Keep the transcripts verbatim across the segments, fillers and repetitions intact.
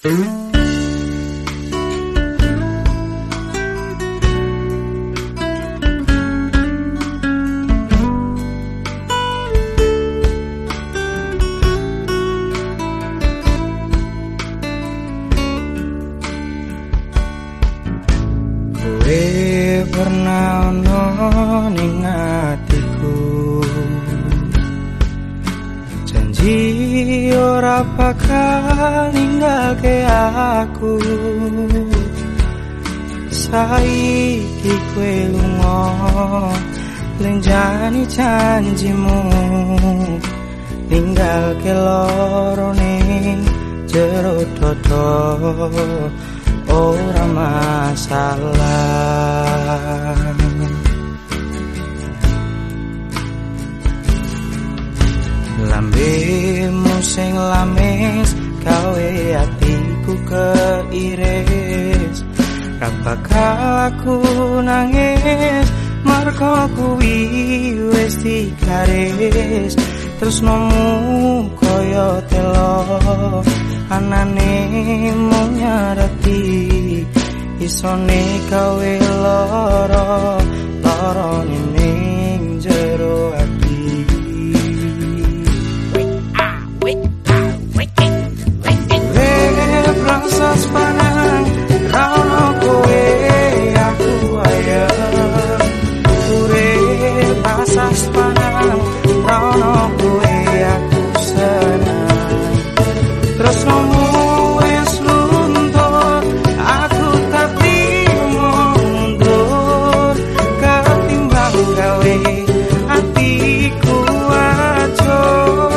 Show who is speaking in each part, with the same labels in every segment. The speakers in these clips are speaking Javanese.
Speaker 1: Pernah ono ning atiku, janji ora bakal ninggalke aku. Saiki kowe lunga lenjani janjimu, ninggalke loro ning jero dodo. Ora masalah, lambemu sing lamis gawe atiku keiris. Ra bakal aku nangis mergo kuwi wis digaris. Tresnomu kaya telo anane mung nyareti, isone gawe lara lara ning jero ati. Urip rasa sepanang rano kowe aku ayem. Urip rasa sepanang rano kowe aku senang. Tresnomu wis luntur, aku tak trimo mundur. Ketimbang gawe atiku acur.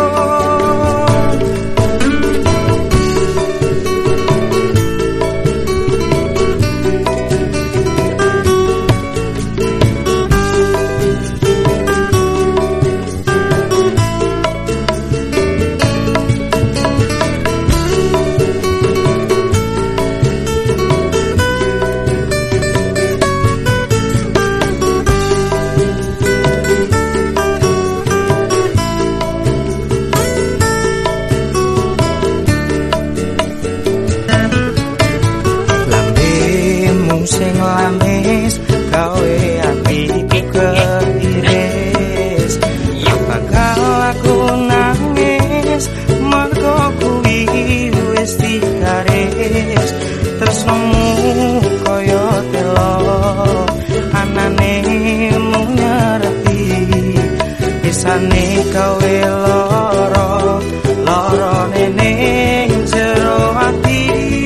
Speaker 1: Sing lamis gawe atiku keiris. Ya bakal aku nangis mergo kuwi wis digaris. Tresnomu kaya telo anane mung nyareti, isane gawe lara lara ning jero ati.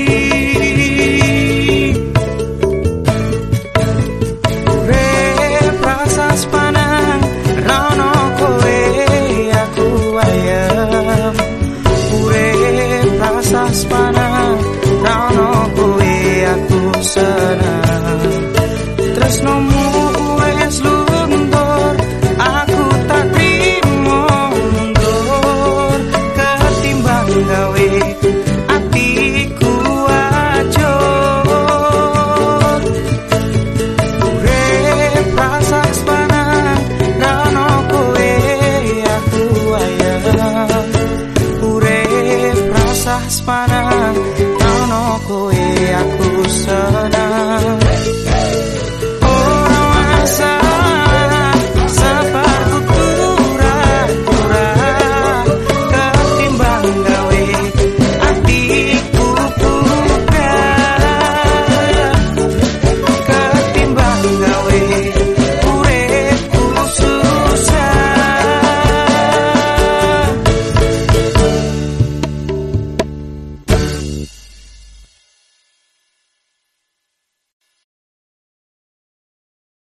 Speaker 1: Sepanang rano kowe aku ayem. Urip rasa sepanang rano kowe aku senang. Tresnomu wis luntur, aku tak trimo mundur. Ketimbang gawe atiku acur. Urip rasa sepanang rano kowe aku ayem. Urip rasa sepanang rano kowe aku senang.